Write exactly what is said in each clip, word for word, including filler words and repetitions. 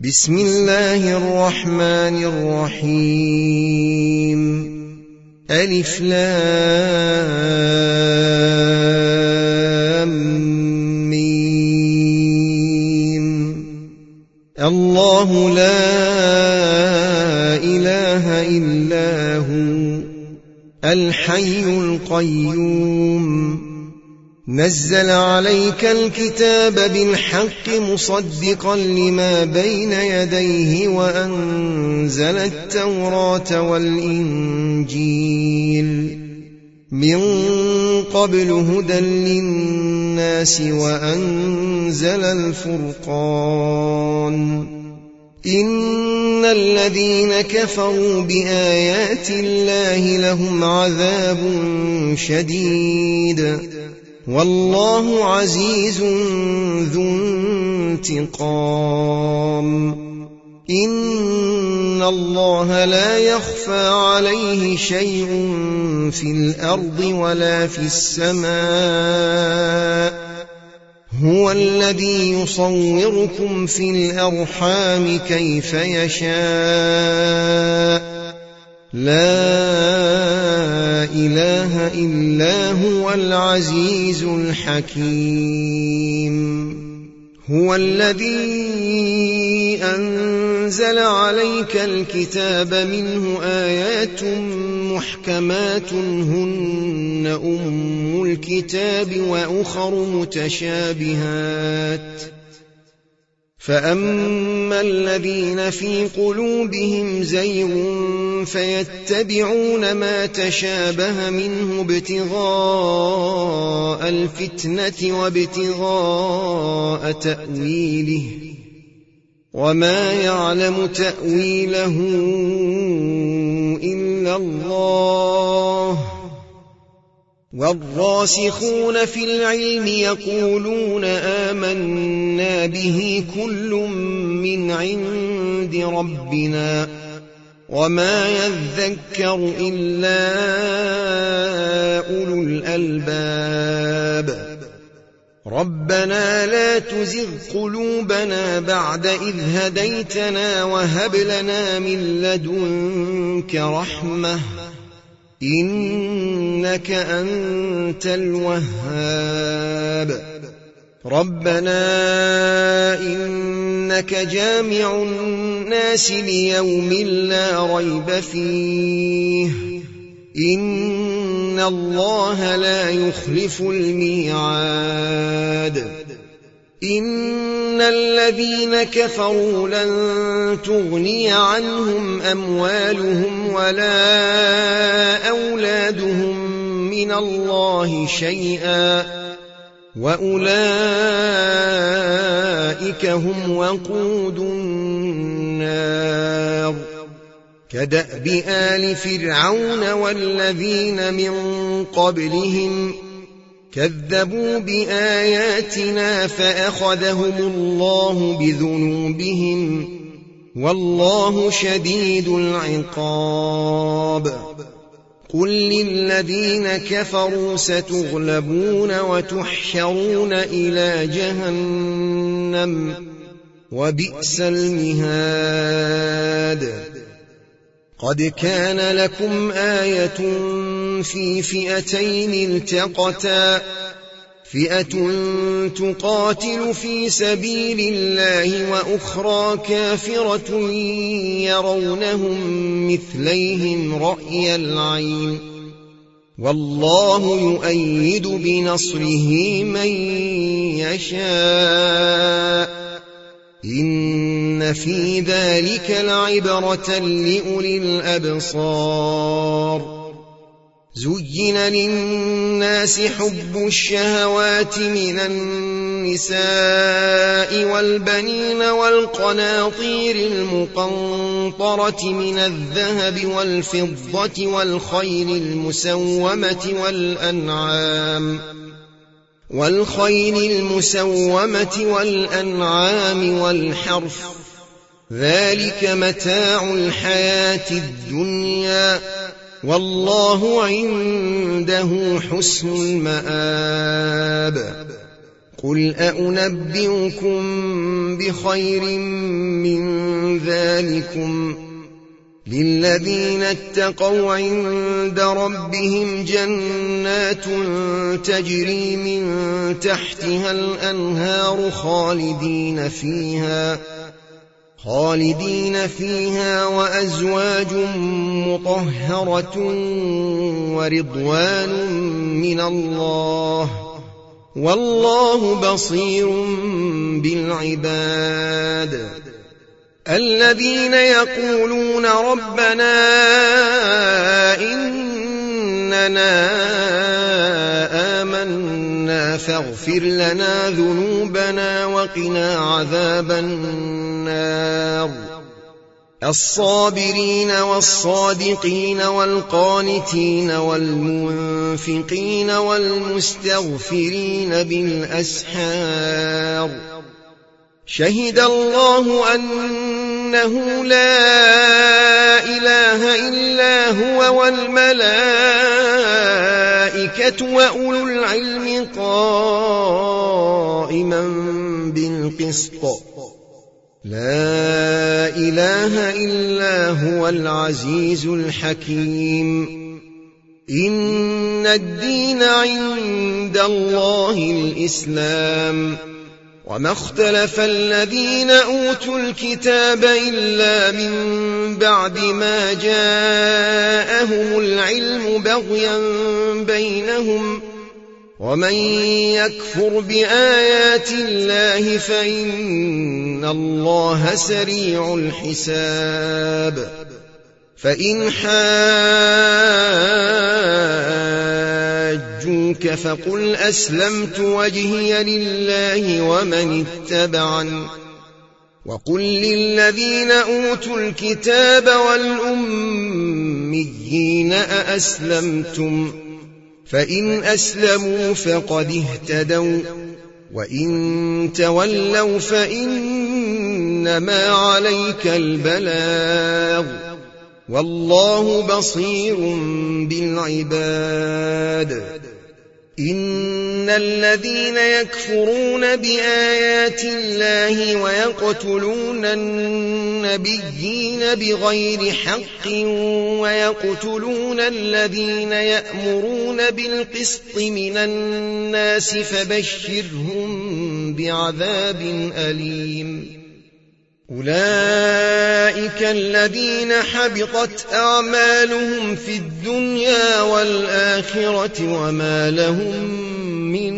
بسم الله الرحمن الرحيم. ألف لام ميم. الله لا إله إلا هو الحي القيوم نزل عليك الكتاب بالحق مصدقا لما بين يديه وأنزل التوراة والإنجيل من قبل هدى للناس وأنزل الفرقان. إن الذين كفروا بآيات الله لهم عذاب شديد والله عزيز ذو انتقام. إن الله لا يخفى عليه شيء في الأرض ولا في السماء. هو الذي يصوركم في الأرحام كيف يشاء. لا إله إلا هو العزيز الحكيم. هو الذي أنزل عليك الكتاب منه آيات محكمات هن أم الكتاب وأخر متشابهات. فأما الذين في قلوبهم زيغ فيتبعون ما تشابه منه ابتغاء الفتنة وابتغاء تأويله وما يعلم تأويله إلا الله. والراسخون في العلم يقولون آمنا به كل من عند ربنا وما يذكر إلا أولو الألباب. ربنا لا تزغ قلوبنا بعد إذ هديتنا وهب لنا من لدنك رحمة إنك أنت الوهاب. ربنا إنك جامع الناس ليوم لا ريب فيه إن الله لا يخلف الميعاد. إن الذين كفروا لن تغني عنهم أموالهم ولا أولادهم من الله شيئا وأولئك هم وقود النار. كدأب آل فرعون والذين من قبلهم كذبوا بآياتنا فأخذهم الله بذنوبهم والله شديد العقاب. قل للذين كفروا ستغلبون وتحشرون إلى جهنم وبئس المهاد. قد كان لكم آية في فئتين التقتا فئة تقاتل في سبيل الله وأخرى كافرة يرونهم مثليهم رأي العين والله يؤيد بنصره من يشاء. إن في ذلك لعبرة لأولي الأبصار. زين للناس حب الشهوات من النساء والبنين والقناطير المقنطرة من الذهب والفضة والخيل المسومة والأنعام والخيل المسومة والأنعام والحرث ذلك متاع الحياة الدنيا والله عنده حسن المآب. قل أنبئكم بخير من ذلكم للذين اتقوا عند ربهم جنات تجري من تحتها الأنهار خالدين فيها خالدين فيها وأزواج مطهرة ورضوان من الله والله بصير بالعباد. الذين يقولون ربنا إننا آمنا فاغفر لنا ذنوبنا وقنا عذاب النار. الصابرين والصادقين والقانتين والمنفقين والمستغفرين بالأسحار. شهد الله أنه لا إله إلا هو والملائكة وأولو العلم قائما بالقسط. لا إله إلا هو العزيز الحكيم. إن الدين عند الله الإسلام وما اختلف الذين أوتوا الكتاب إلا من بعد ما جاءهم العلم بغيا بينهم ومن يكفر بآيات الله فإن الله سريع الحساب. فإن حاجوك فقل أسلمت وجهي لله ومن اتبعني وقل للذين أوتوا الكتاب والأميين أأسلمتم فإن أسلموا فقد اهتدوا وإن تولوا فإنما عليك البلاغ والله بصير بالعباد. إن الذين يكفرون بآيات الله ويقتلون النبيين بغير حق ويقتلون الذين يأمرون بالقسط من الناس فبشرهم بعذاب أليم. أولئك الذين حبطت أعمالهم في الدنيا والآخرة وما لهم من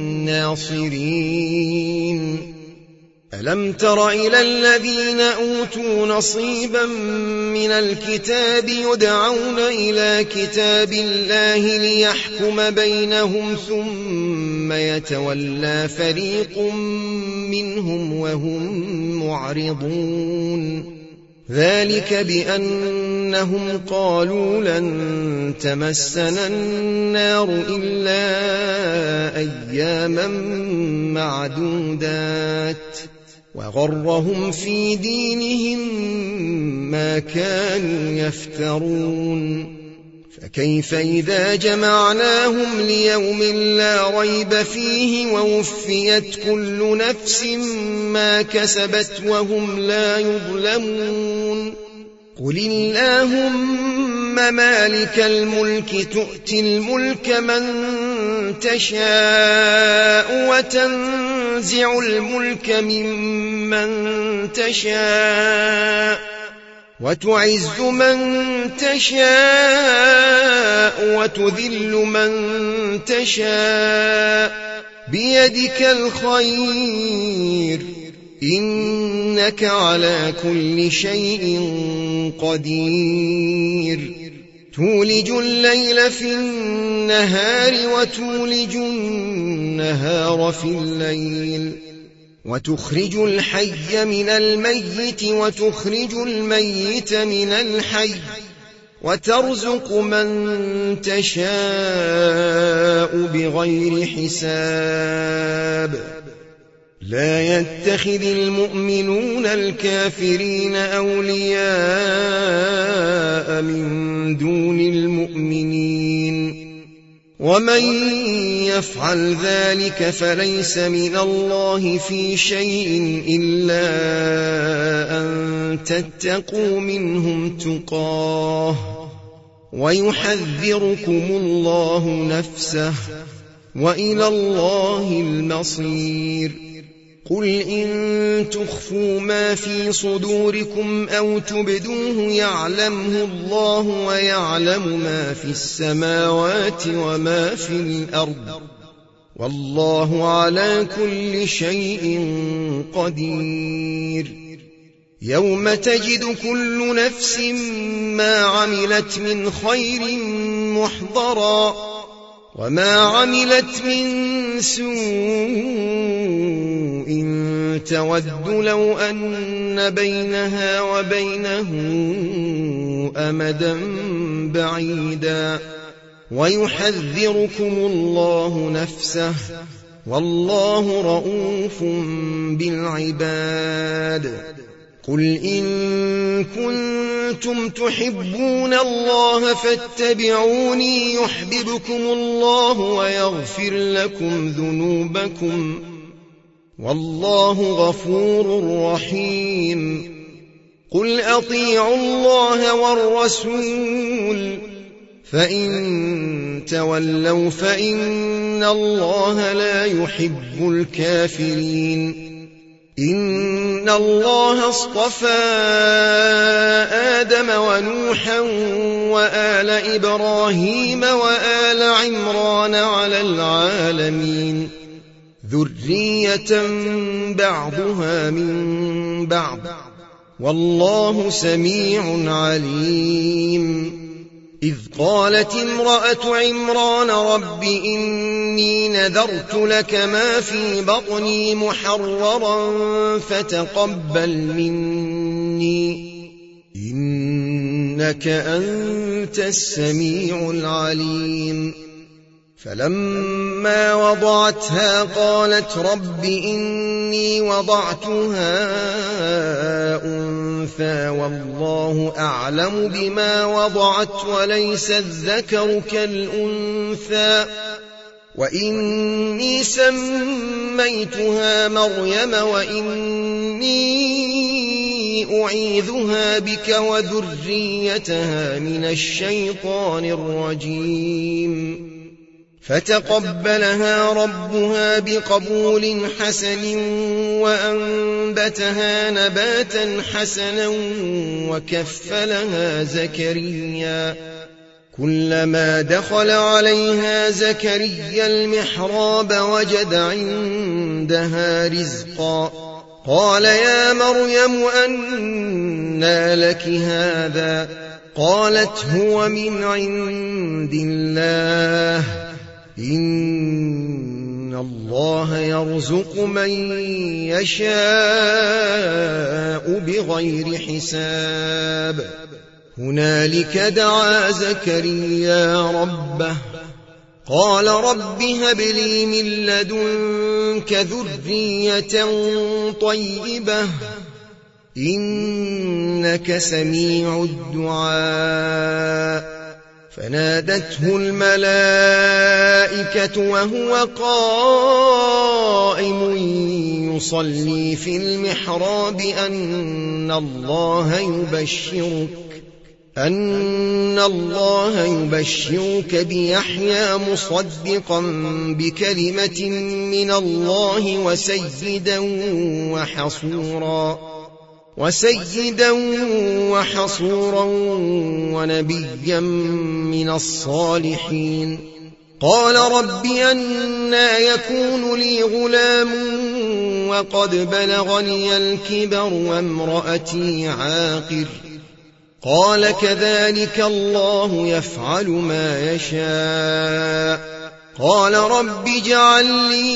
ناصرين. ألم تر إلى الذين أوتوا نصيبا من الكتاب يدعون إلى كتاب الله ليحكم بينهم ثم يتولى فريق منهم وهم معرضون. ذلك بأنهم قالوا لن تمسنا النار إلا أياما معدودات وغرهم في دينهم ما كانوا يفترون. فكيف إذا جمعناهم ليوم لا ريب فيه ووفيت كل نفس ما كسبت وهم لا يظلمون. قل اللهم مالك الملك تؤتي الملك من تشاء وتنزع الملك ممن تشاء وتعز من تشاء وتذل من تشاء بيدك الخير إنك على كل شيء قدير. تولج الليل في النهار وتولج النهار في الليل وتخرج الحي من الميت وتخرج الميت من الحي وترزق من تشاء بغير حساب. لا يتخذ المؤمنون الكافرين أولياء من دون المؤمنين ومن يفعل ذلك فليس من الله في شيء إلا أن تتقوا منهم تقاه ويحذركم الله نفسه وإلى الله المصير. قل إن تخفوا ما في صدوركم أو تبدوه يعلمه الله ويعلم ما في السماوات وما في الأرض والله على كل شيء قدير. يوم تجد كل نفس ما عملت من خير محضرا وما عملت من سوء تود لو أن بينها وبينه أمدا بعيدا ويحذركم الله نفسه والله رءوف بالعباد. قل إن كنتم تحبون الله فاتبعوني يحببكم الله ويغفر لكم ذنوبكم والله غفور رحيم. قل أطيعوا الله والرسول فإن تولوا فإن الله لا يحب الكافرين. إن الله اصطفى آدم ونوحا وآل إبراهيم وآل عمران على العالمين ذرية بعضها من بعض والله سميع عليم. إذ قالت امرأة عمران رب إني نذرت لك ما في بطني محررا فتقبل مني إنك أنت السميع العليم. فلما وضعتها قالت رب إني وضعتها أنثى والله أعلم بما وضعت وليس الذكر كالأنثى وإني سميتها مريم وإني أعيذها بك وذريتها من الشيطان الرجيم. فتقبلها ربها بقبول حسن وأنبتها نباتا حسنا وكفلها زكريا. كلما دخل عليها زكريا المحراب وجد عندها رزقا قال يا مريم أنى لك هذا قالت هو من عند الله إن الله يرزق من يشاء بغير حساب. هنالك دعا زكريا ربه قال رب هب لي من لدنك ذرية طيبة إنك سميع الدعاء. فنادته الملائكة وهو قائم يصلي في المحراب أن الله يبشرك أن الله يبشرك بيحيى مصدقا بكلمة من الله وسيدا وحصورا وسيدا وحصورا ونبيا من الصالحين. قال رب أنى يكون لي غلام وقد بلغني الكبر وامرأتي عاقر قال كذلك الله يفعل ما يشاء. قال رب اجعل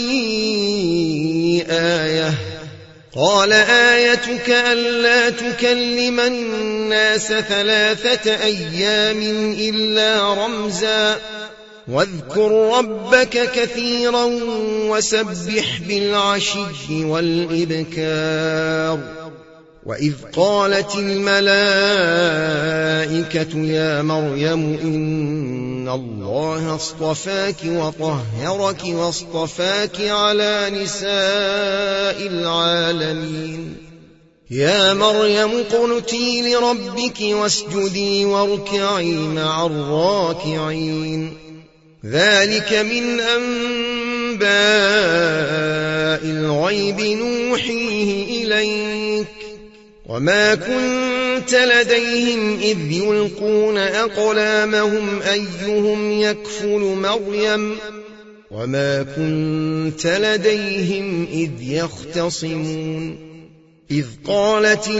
لي آية قال آيتك ألا تكلم الناس ثلاثة أيام إلا رمزا واذكر ربك كثيرا وسبح بالعشي والإبكار. وإذ قالت الملائكة يا مريم إن الله اصطفاك وطهرك واصطفاك على نساء العالمين يا مريم اقنتي لربك واسجدي واركعي مع الراكعين ذلك من أنباء الغيب نوحيه إليك وما كنت لديهم إذ يلقون أقلامهم أيهم يكفل مريم وما كنت لديهم إذ يختصمون إذ قالت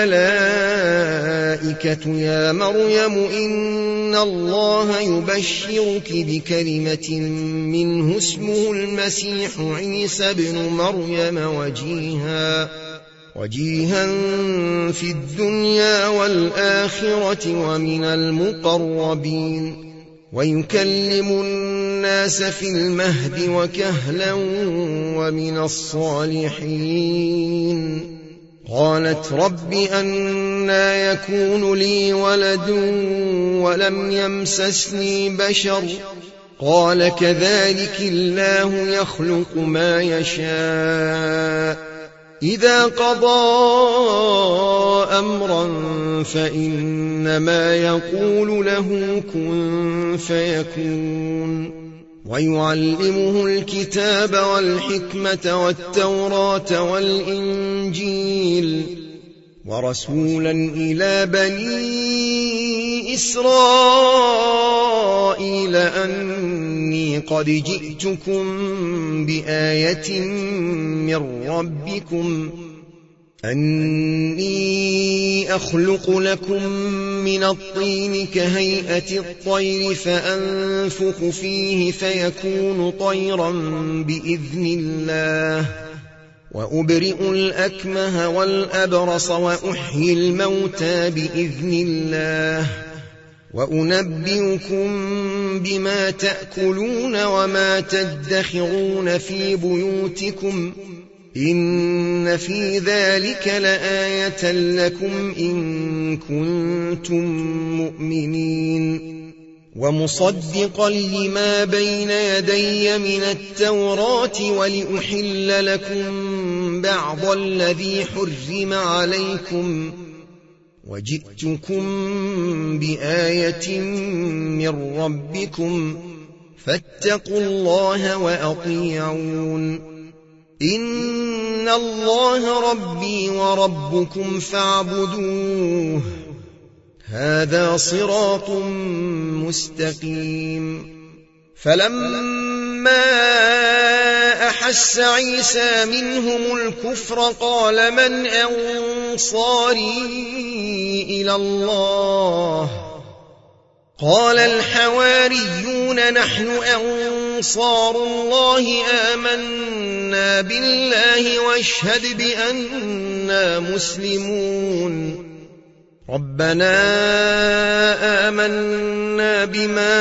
الملائكة يا مريم إن الله يبشرك بكلمة منه اسمه المسيح عيسى ابن مريم وجيها وجيها في الدنيا والآخرة ومن المقربين ويكلم الناس في المهد وكهلا ومن الصالحين قالت رب أنى يكون لي ولد ولم يمسسني بشر قال كذلك الله يخلق ما يشاء إذا قضى أمرا فإنما يقول له كن فيكون ويعلمه الكتاب والحكمة والتوراة والإنجيل ورسولا إلى بني إسرائيل أني قد جئتكم بآية من ربكم أني أخلق لكم من الطين كهيئة الطير فأنفخ فيه فيكون طيرا بإذن الله وأبرئ الأكمه والأبرص وأحيي الموتى بإذن الله وأنبئكم بما تأكلون وما تدخرون في بيوتكم إن في ذلك لآية لكم إن كنتم مؤمنين ومصدقا لما بين يدي من التوراة ولأحل لكم بعض الذي حرم عليكم وجئتكم بآية من ربكم فاتقوا الله وأطيعون إن الله ربي وربكم فاعبدوه هذا صراط مستقيم فلما أحس عيسى منهم الكفر قال من أنصاري إلى الله قال الحواريون نحن أنصار الله آمنا بالله واشهد بأننا مسلمون ربنا آمنا بما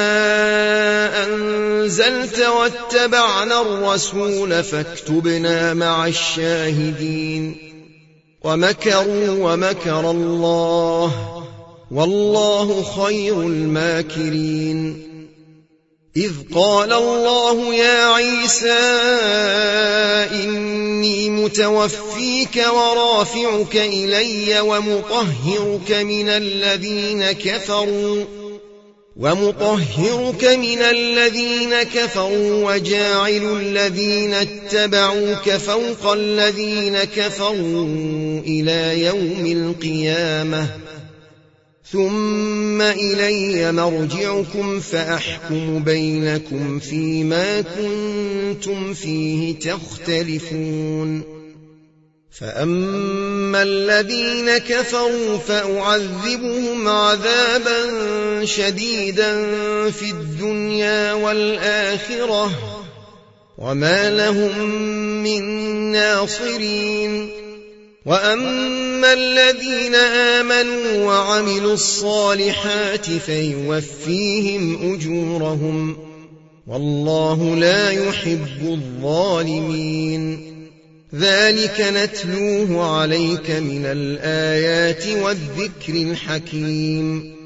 أنزلت واتبعنا الرسول فاكتبنا مع الشاهدين ومكروا ومكر الله والله خير الماكرين إذ قال الله يا عيسى إني متوفيك ورافعك إلي ومطهرك من الذين كفروا ومطهرك من الذين كفروا وجاعل الذين اتبعوك فوق الذين كفروا إلى يوم القيامة ثم إلي مرجعكم فأحكم بينكم فيما كنتم فيه تختلفون فأما الذين كفروا فأعذبهم عذابا شديدا في الدنيا والآخرة وما لهم من ناصرين وأما الذين آمنوا وعملوا الصالحات فيوفيهم أجورهم والله لا يحب الظالمين ذلك نتلوه عليك من الآيات والذكر الحكيم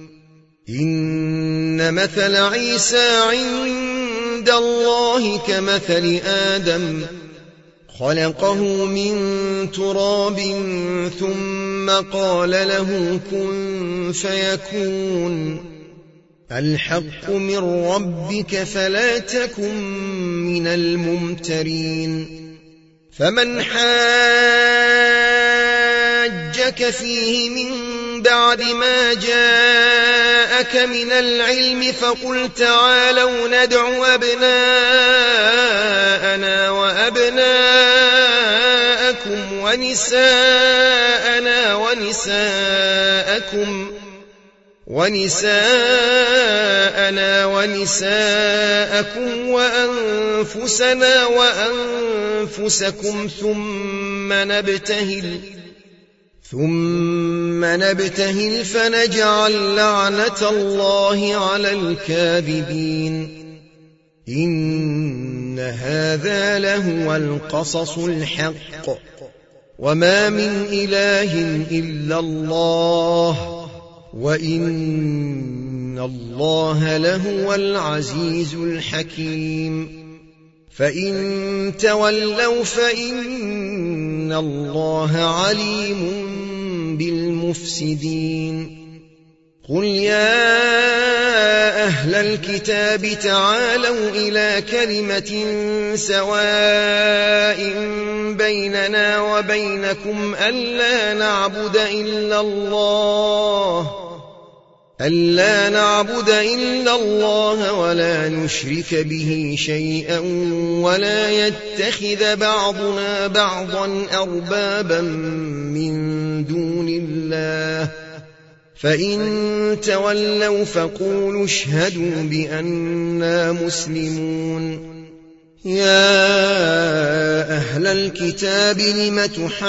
إن مثل عيسى عند الله كمثل آدم خلقه من تراب ثم ثم قال له كن فيكون الحق من ربك فلا تكن من الممترين فمن حاجك فيه من بعد ما جاءك من العلم فقل تعالوا ندع أبناءنا وأبناءكم ونساءنا ونساءكم ونساءنا ونساءكم وأنفسنا وأنفسكم ثم نبتهل ثم نبتهل فنجعل لعنة الله على الكاذبين إن هذا لهو القصص الحق وما من إله إلا الله وإن الله لهو العزيز الحكيم فإن تولوا فإن الله عليم بالمفسدين قل يا أهل الكتاب تعالوا إلى كلمة سواء بيننا وبينكم ألا نعبد إلا الله ألا نعبد إلا الله ولا نشرك به شيئا ولا يتخذ بعضنا بعضا أربابا من دون الله فإن تولوا فقولوا اشهدوا بأننا مسلمون يا أهل الكتاب لم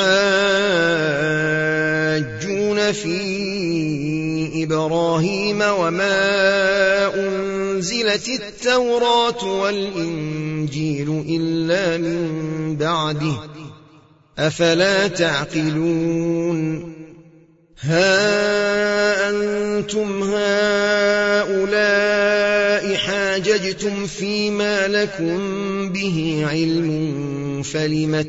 تحاجون في إبراهيم وما أنزلت التوراة والإنجيل إلا من بعده أفلا تعقلون ها أنتم هؤلاء حاججتم فيما لكم به علم فلم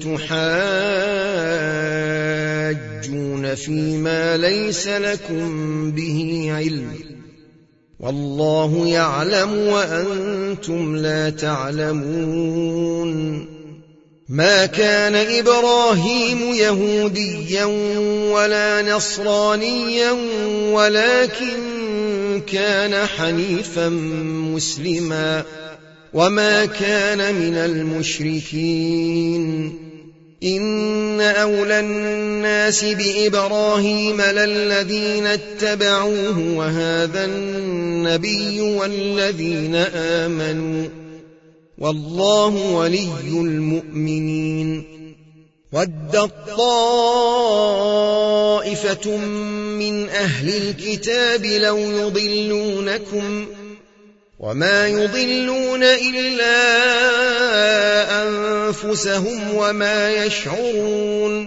تحاجون فيما ليس لكم به علم والله يعلم وأنتم لا تعلمون ما كان إبراهيم يهوديا ولا نصرانيا ولكن كان حنيفا مسلما وما كان من المشركين إن أولى الناس بإبراهيم للذين اتبعوه وهذا النبي والذين آمنوا والله ولي المؤمنين ودت طائفة من أهل الكتاب لو يضلونكم وما يضلون إلا أنفسهم وما يشعرون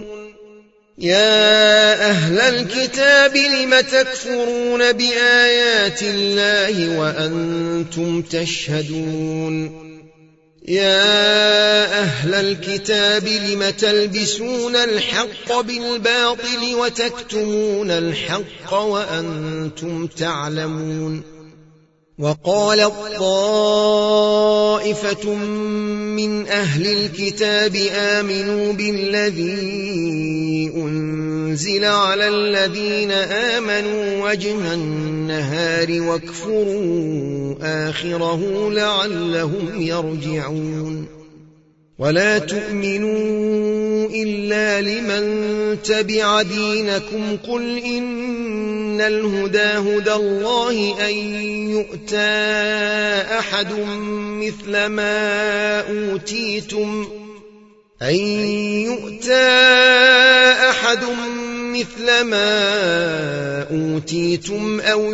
يا أهل الكتاب لم تكفرون بآيات الله وأنتم تشهدون يا أهل الكتاب لم تلبسون الحق بالباطل وتكتمون الحق وأنتم تعلمون وقالت طائفة من أهل الكتاب آمنوا بالذي أنزل على الذين آمنوا وجه النهار واكفروا آخره لعلهم يرجعون ولا تؤمنوا إلا لمن تبع دينكم قل إن الهدى هدى الله أن يؤتى أحد مثل ما أوتيتم أن يؤتى أحد مثل ما أوتيتم أو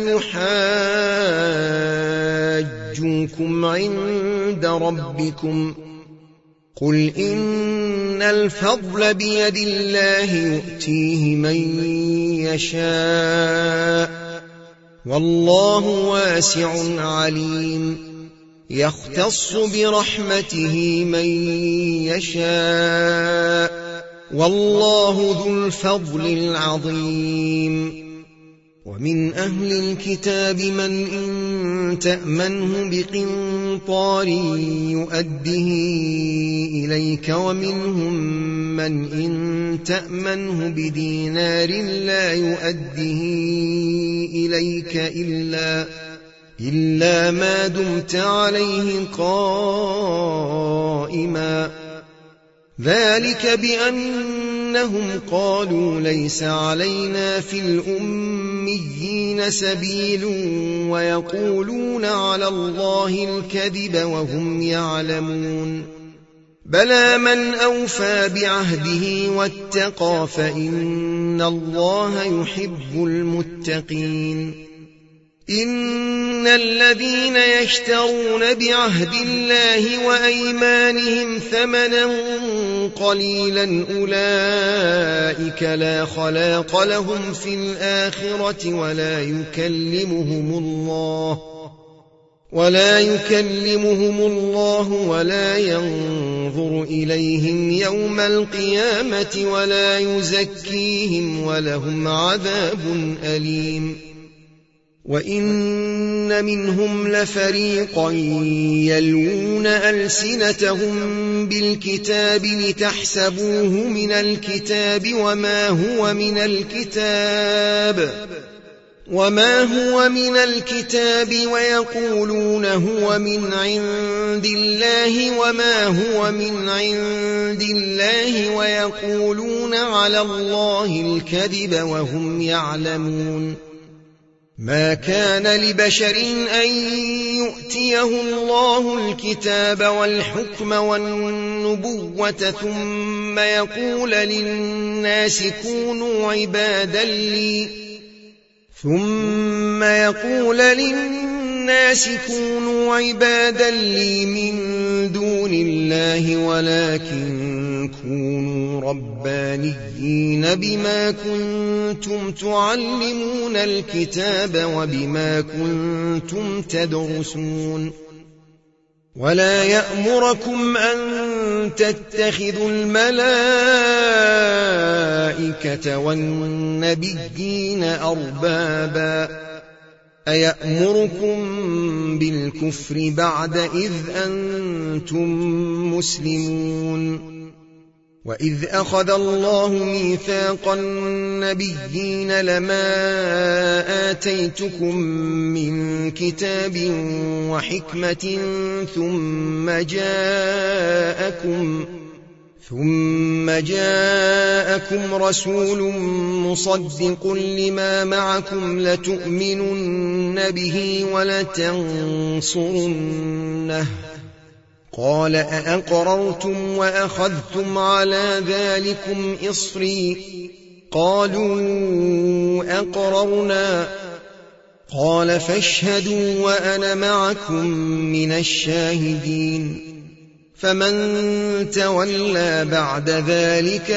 يحاجوكم عند ربكم قل إن الفضل بيد الله يؤتيه من يشاء والله واسع عليم يختص برحمته من يشاء والله ذو الفضل العظيم. ومن أهل الكتاب من إن تأمنه بقنطار يؤده إليك، ومنهم من إن تأمنه بدينار لا يؤده إليك إلا, إلا ما دمت عليه قائما، ذلك بأنهم قالوا ليس علينا في الأميين سبيل ويقولون على الله الكذب وهم يعلمون. بلى من أوفى بعهده واتقى فإن الله يحب المتقين. إن الذين يشترون بعهد الله وأيمانهم ثمنا قليلا أولئك لا خلاق لهم في الآخرة ولا يكلمهم الله ولا يكلمهم الله ولا ينظر إليهم يوم القيامة ولا يزكيهم ولهم عذاب أليم. وإن منهم لفريقا يلوون ألسنتهم بالكتاب لتحسبوه من الكتاب وما هو من الكتاب وما هو من الكتاب ويقولون هو من عند الله وما هو من عند الله ويقولون على الله الكذب وهم يعلمون. ما كان لبشر أن يؤتيه الله الكتاب والحكم والنبوة ثم يقول للناس كونوا عبادا لي ثم يقول للناس كونوا عبادا لي من دون الله ولكن كونوا ربانيين بما كنتم تعلمون الكتاب وبما كنتم تدرسون. ولا يأمركم أن تتخذوا الملائكة والنبيين أربابا أيأمركم بالكفر بعد إذ أنتم مسلمون. وإذ أخذ الله ميثاق النبيين لما آتيتكم من كتاب وحكمة ثم جاءكم ثم جاءكم رسول مصدق لما معكم لتؤمنن به ولتنصرنه قال أأقررتم وأخذتم على ذلكم إصري قالوا أقررنا قال فاشهدوا وأنا معكم من الشاهدين. فمن تولى بعد ذلك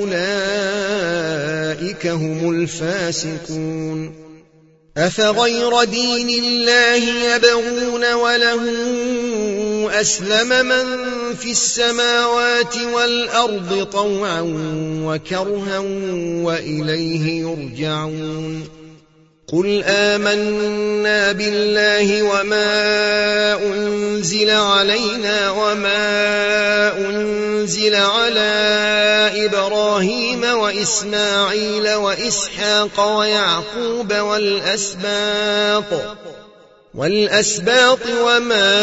فأولئك هم الفاسقون. أفغير دين الله يبغون وله أسلم من في السماوات والأرض طوعا وكرها وإليه يرجعون. قل آمنا بالله وما أنزل علينا وما أنزل على إبراهيم وإسماعيل وإسحاق ويعقوب والأسباط والأسباط وما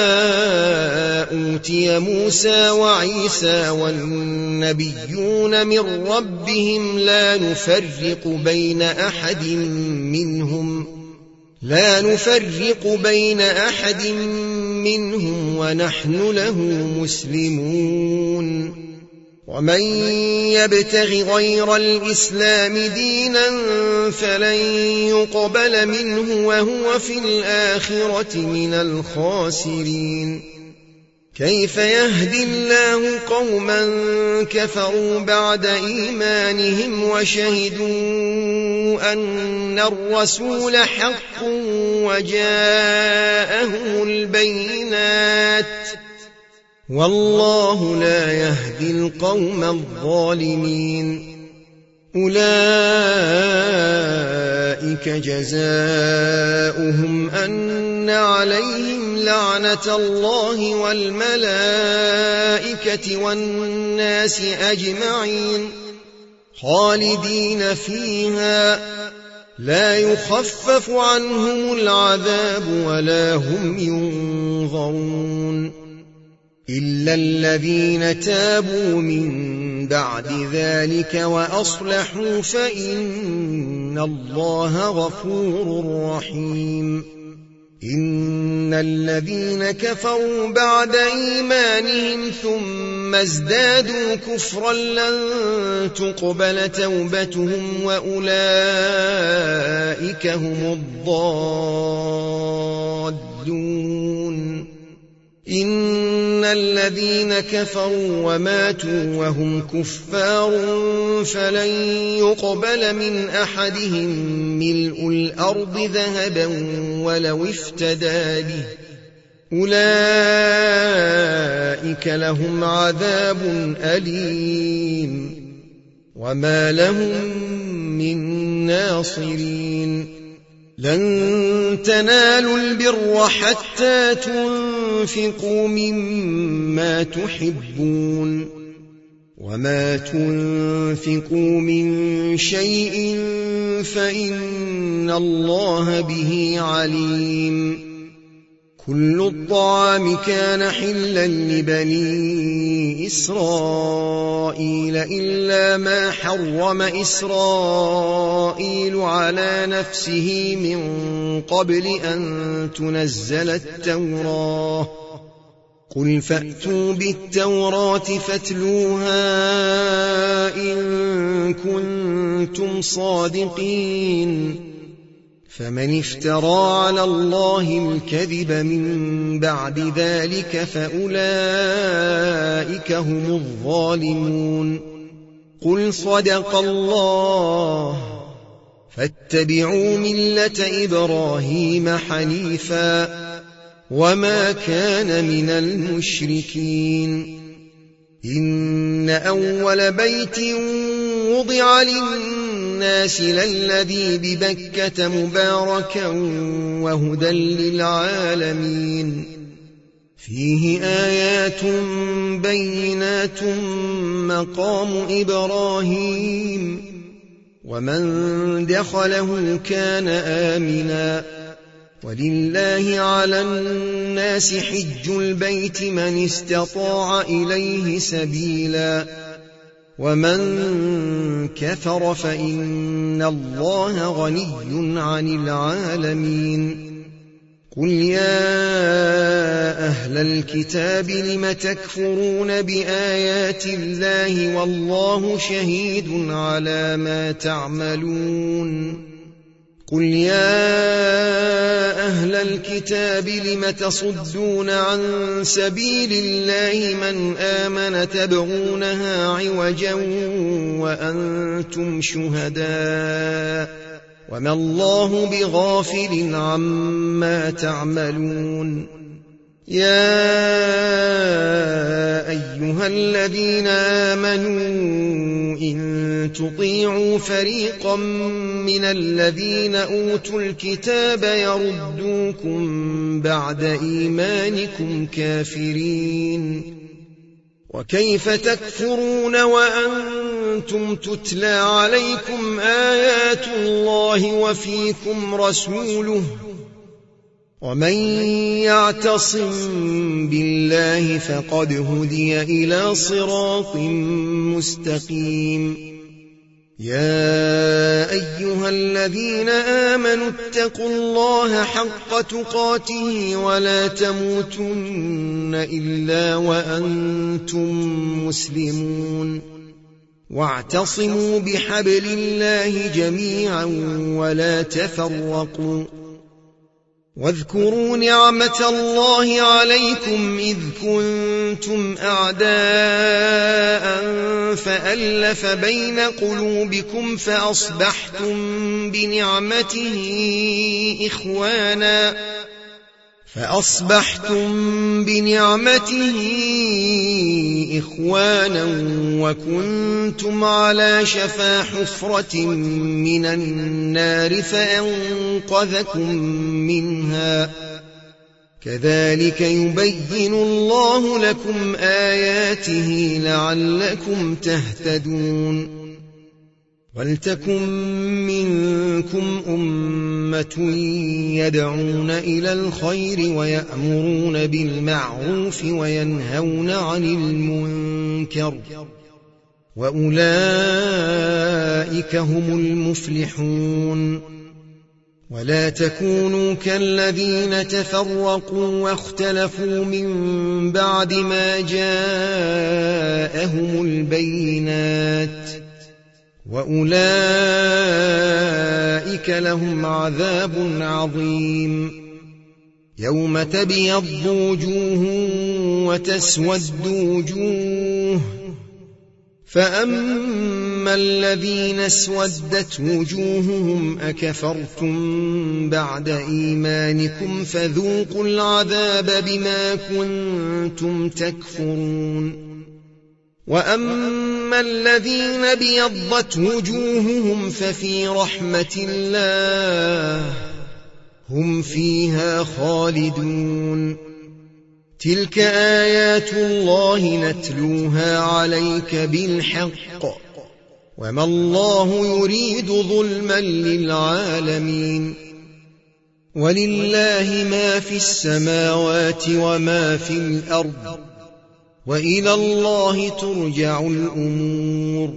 أوتي موسى وعيسى والنبيون من ربهم لا نفرق بين أحد منهم لا نفرق بين أحد منهم ونحن له مسلمون. ومن يبتغ غير الإسلام دينا فلن يقبل منه وهو في الآخرة من الخاسرين. كيف يهدي الله قوما كفروا بعد إيمانهم وشهدوا أن الرسول حق وجاءهم البينات والله لا يهدي القوم الظالمين. أولئك جزاؤهم أن عليهم لعنة الله والملائكة والناس أجمعين خالدين فيها لا يخفف عنهم العذاب ولا هم ينظرون إلا الذين تابوا من بعد ذلك وأصلحوا فإن الله غفور رحيم. إن الذين كفروا بعد إيمانهم ثم ازدادوا كفرا لن تقبل توبتهم وأولئك هم الضالون. إن الذين كفروا وماتوا وهم كفار فلن يقبل من أحدهم ملء الأرض ذهبا ولو افتدى به أولئك لهم عذاب أليم وما لهم من ناصرين. لن تنالوا البر حتى تنفقوا مما تحبون وما تنفقوا من شيء فإن الله به عليم. كل الطعام كان حلا لبني إسرائيل إلا ما حرم إسرائيل على نفسه من قبل أن تنزل التوراة. قل فأتوا بالتوراة فاتلوها إن كنتم صادقين. فمن افترى على الله الكذب من بعد ذلك فأولئك هم الظالمون. قل صدق الله فاتبعوا ملة إبراهيم حنيفا وما كان من المشركين. إن أول بيت وضع للناس للذي ببكة مباركا وهدى للعالمين فيه آيات بينات مقام إبراهيم ومن دخله كان آمنا ولله على الناس حج البيت من استطاع إليه سبيلا ومن كفر فإن الله غني عن العالمين. قل يا أهل الكتاب لم تكفرون بآيات الله والله شهيد على ما تعملون. قل يا أهل الكتاب لم تصدون عن سبيل الله من آمن تبغونها عوجا وأنتم شهداء وما الله بغافل عما تعملون. يا أيها الذين آمنوا إن تطيعوا فريقا من الذين أوتوا الكتاب يردوكم بعد إيمانكم كافرين وكيف تكفرون وأنتم تتلى عليكم آيات الله وفيكم رسوله ومن يعتصم بالله فقد هدي إلى صراط مستقيم. يا أيها الذين آمنوا اتقوا الله حق تقاته ولا تموتن إلا وأنتم مسلمون واعتصموا بحبل الله جميعا ولا تفرقوا. واذكروا نعمة الله عليكم إذ كنتم أعداء فألف بين قلوبكم فأصبحتم بنعمته إخوانا فأصبحتم بنعمته إخوانا وكنتم على شفا حفرة من النار فأنقذكم منها كذلك يبين الله لكم آياته لعلكم تهتدون ولتكن منكم أمة يدعون إلى الخير ويأمرون بالمعروف وينهون عن المنكر وأولئك هم المفلحون ولا تكونوا كالذين تفرقوا واختلفوا من بعد ما جاءهم البينات وأولئك لهم عذاب عظيم يوم تبيض وجوه وتسود وجوه فأما الذين اسودت وجوههم أكفرتم بعد إيمانكم فذوقوا العذاب بما كنتم تكفرون وأما الذين بيضت وجوههم ففي رحمة الله هم فيها خالدون تلك آيات الله نتلوها عليك بالحق وما الله يريد ظلما للعالمين ولله ما في السماوات وما في الأرض وإلى الله ترجع الأمور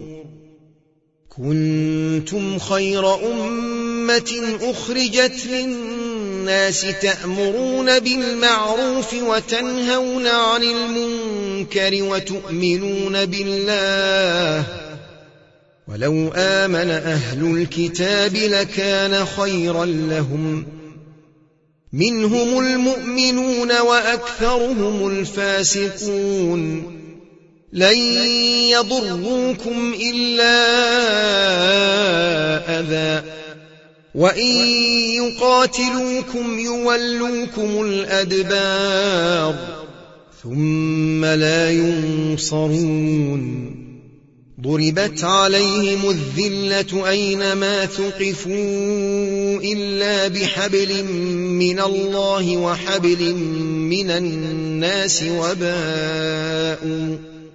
كنتم خير أمة أخرجت للناس تأمرون بالمعروف وتنهون عن المنكر وتؤمنون بالله ولو آمن أهل الكتاب لكان خيرا لهم منهم المؤمنون وأكثرهم الفاسقون لن يضروكم إلا أذى وإن يقاتلوكم يولوكم الأدبار ثم لا ينصرون ضربت عليهم الذلة أينما ثقفوا إلا بحبل من الله وحبل من الناس وباءوا,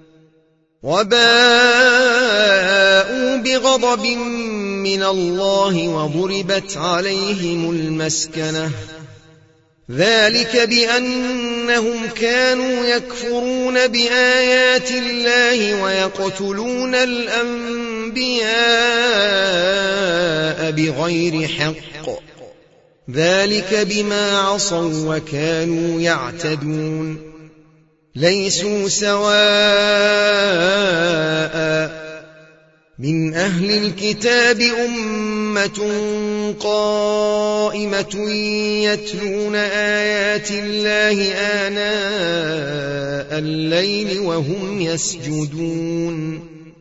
وباءوا بغضب من الله وضربت عليهم المسكنة ذلك بأنهم كانوا يكفرون بآيات الله ويقتلون الأنبياء بغير حق ذلك بما عصوا وكانوا يعتدون ليسوا سواء من أهل الكتاب أمة قائمة يتلون آيات الله آناء الليل وهم يسجدون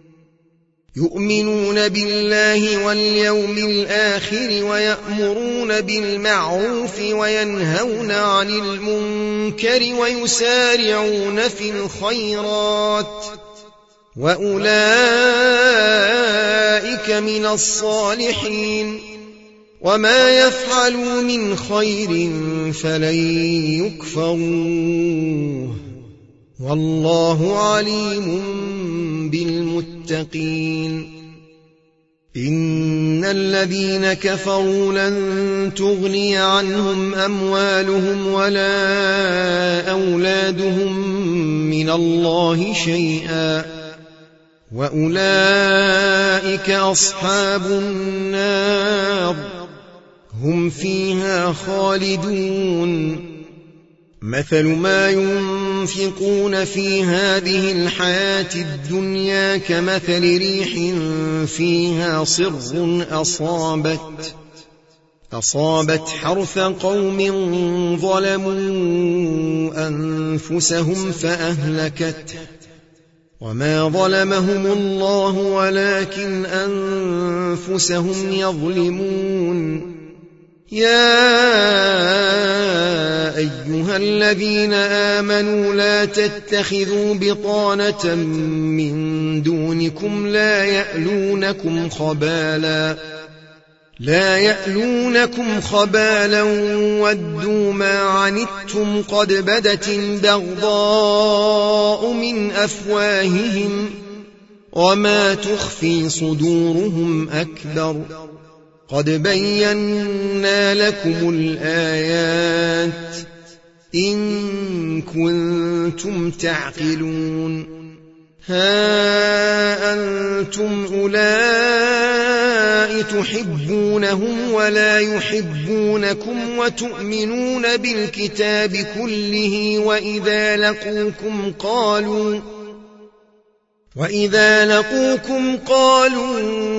يؤمنون بالله واليوم الآخر ويأمرون بالمعروف وينهون عن المنكر ويسارعون في الخيرات وأولئك من الصالحين وما يفعلوا من خير فلن يكفروه والله عليم بالمتقين إن الذين كفروا لن تغني عنهم أموالهم ولا أولادهم من الله شيئا وأولئك أصحاب النار هم فيها خالدون مثل ما ينفقون في هذه الحياة الدنيا كمثل ريح فيها صر أصابت أصابت حرث قوم ظلموا أنفسهم فأهلكته وما ظلمهم الله ولكن أنفسهم يظلمون يا أيها الذين آمنوا لا تتخذوا بطانة من دونكم لا يألونكم خبالا لا يألونكم خبالا ودوا ما عنتم قد بدت البغضاء من أفواههم وما تخفي صدورهم أكبر قد بينا لكم الآيات إن كنتم تعقلون ها أنتم أولئك تحبونهم ولا يحبونكم وتؤمنون بالكتاب كله وإذا لقوكم قالوا وإذا لقوكم قالوا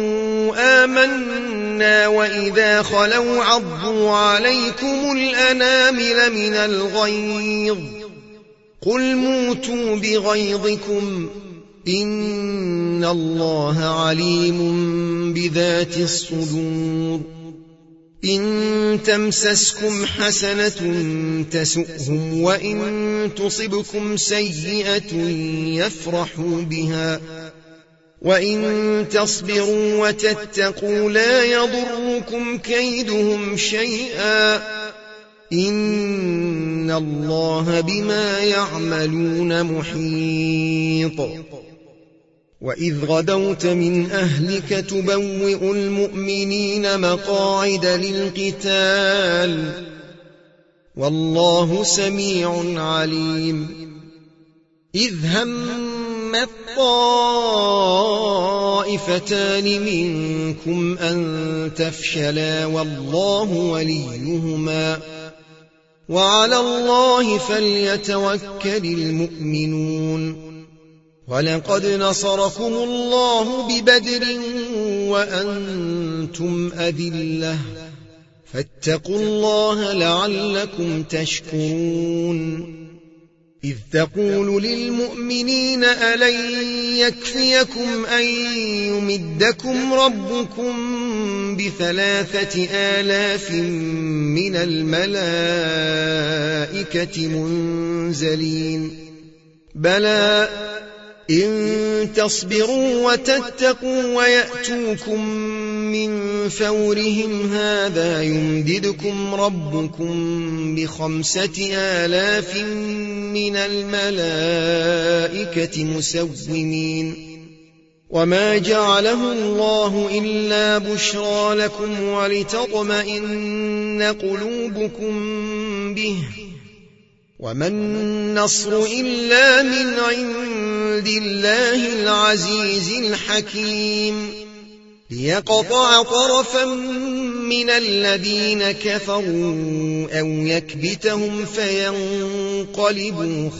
آمنا وإذا خلوا عضوا عليكم الأنامل من الغيظ قل موتوا بغيظكم إن الله عليم بذات الصدور إن تمسسكم حسنة تسؤهم وإن تصبكم سيئة يفرحوا بها وإن تصبروا وتتقوا لا يضركم كيدهم شيئا إن الله بما يعملون محيط وإذ غدوت من أهلك تبوئ المؤمنين مقاعد للقتال والله سميع عليم إذ هم الطائفتان منكم أن تفشلا والله وليهما وعلى الله فليتوكل المؤمنون ولقد نصركم الله ببدر وأنتم أذلة فاتقوا الله لعلكم تشكرون إذ تقول للمؤمنين ألن يكفيكم أن يمدكم ربكم بثلاثة آلاف من الملائكة منزلين بلى إن تصبروا وتتقوا ويأتوكم من فورهم هذا يمددكم ربكم بخمسة آلاف من الملائكة مسومين وما جعله الله إلا بشرى لكم ولتطمئن قلوبكم به وما النصر إلا من عند الله العزيز الحكيم ليقطع طرفا من الذين كفروا أو يكبتهم فينقلبوا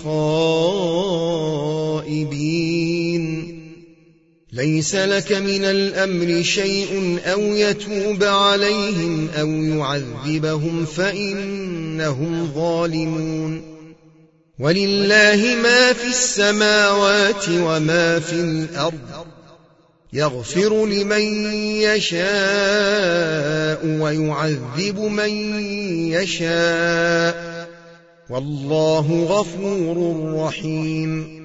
خائبين ليس لك من الأمر شيء أو يتوب عليهم أو يعذبهم فإنهم ظالمون ولله ما في السماوات وما في الأرض يغفر لمن يشاء ويعذب من يشاء والله غفور رحيم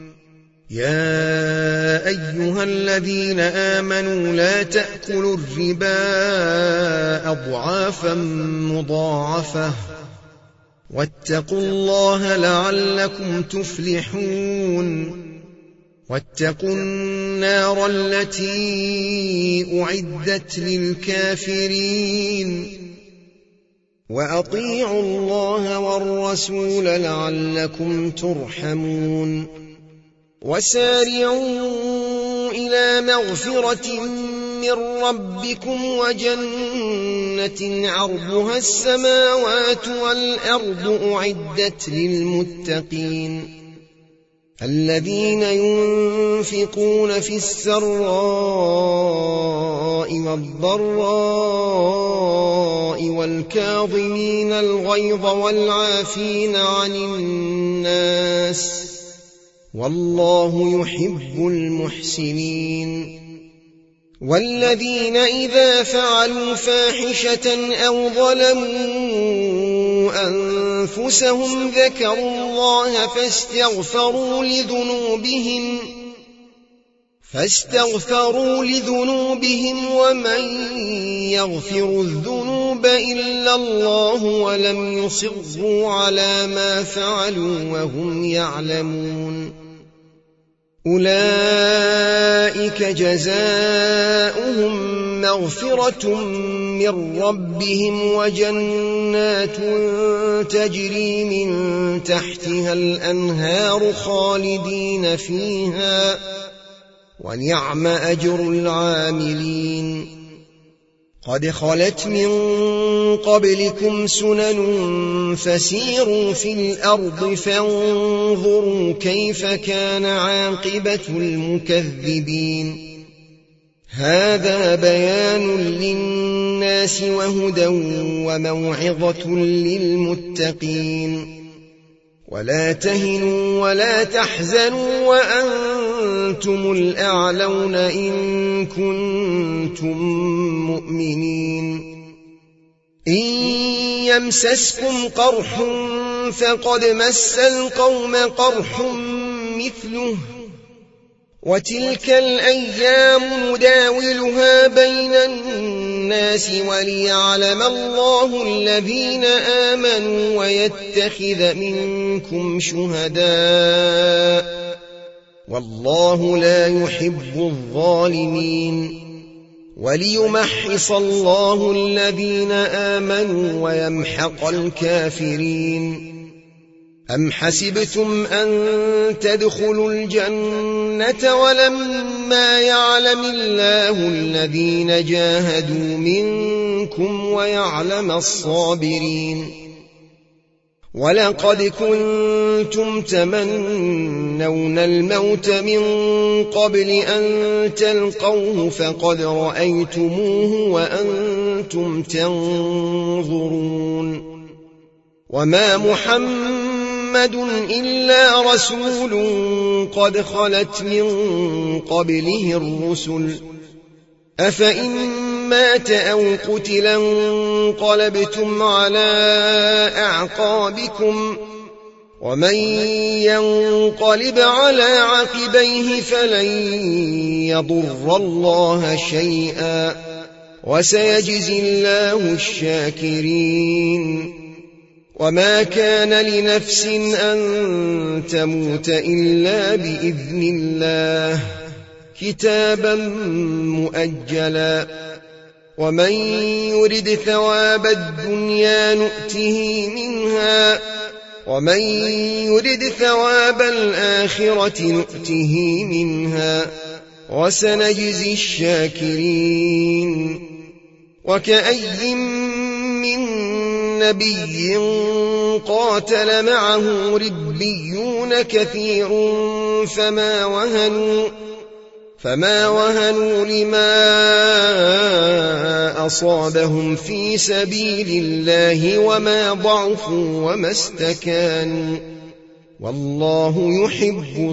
يا أيها الذين آمنوا لا تأكلوا الربا أضعافا مضاعفة واتقوا الله لعلكم تفلحون واتقوا النار التي أعدت للكافرين وأطيعوا الله والرسول لعلكم ترحمون وسارعوا إلى مغفرة من ربكم وجنة عرضها السماوات والأرض أعدت للمتقين الذين ينفقون في السراء والضراء والكاظمين الغيظ والعافين عن الناس والله يحب المحسنين والذين إذا فعلوا فاحشة أو ظلموا أنفسهم ذكروا الله فاستغفروا لذنوبهم فاستغفروا لذنوبهم ومن يغفر الذنوب إلا الله ولم يصروا على ما فعلوا وهم يعلمون أولئك جزاؤهم مغفرة من ربهم وجنات تجري من تحتها الأنهار خالدين فيها ونعم أجر العاملين قد خلت من قبلكم سنن فسيروا في الأرض فانظروا كيف كان عاقبة المكذبين هذا بيان للناس وهدى وموعظة للمتقين ولا تهنوا ولا تحزنوا وأنتم الأعلون إن كنتم مؤمنين إن يمسسكم قرح فقد مس القوم قرح مثله وتلك الأيام نداولها بين الناس وليعلم الله الذين آمنوا ويتخذ منكم شهداء والله لا يحب الظالمين وليمحص الله الذين آمنوا ويمحق الكافرين أم حسبتم أن تدخلوا الجنة ولما يعلم الله الذين جاهدوا منكم ويعلم الصابرين ولقد كنتم تمنون الموت من قبل أن تلقوه فقد رأيتموه وأنتم تنظرون وما محمد محمد إلا رسول قد خلت من قبله الرسل أفإن مات أو قتل انقلبتم على أعقابكم ومن ينقلب على عقبيه فلن يضر الله شيئا وسيجزي الله الشاكرين وما كان لنفس أن تموت إلا بإذن الله كتابا مؤجلا ومن يرد ثواب الدنيا نؤته منها ومن يرد ثواب الآخرة نؤته منها وسنجزي الشاكرين وكأي من نبي قاتل معه ربيون كثير فما وهنوا فما وهنوا لما أصابهم في سبيل الله وما ضعفوا وما استكانوا والله يحب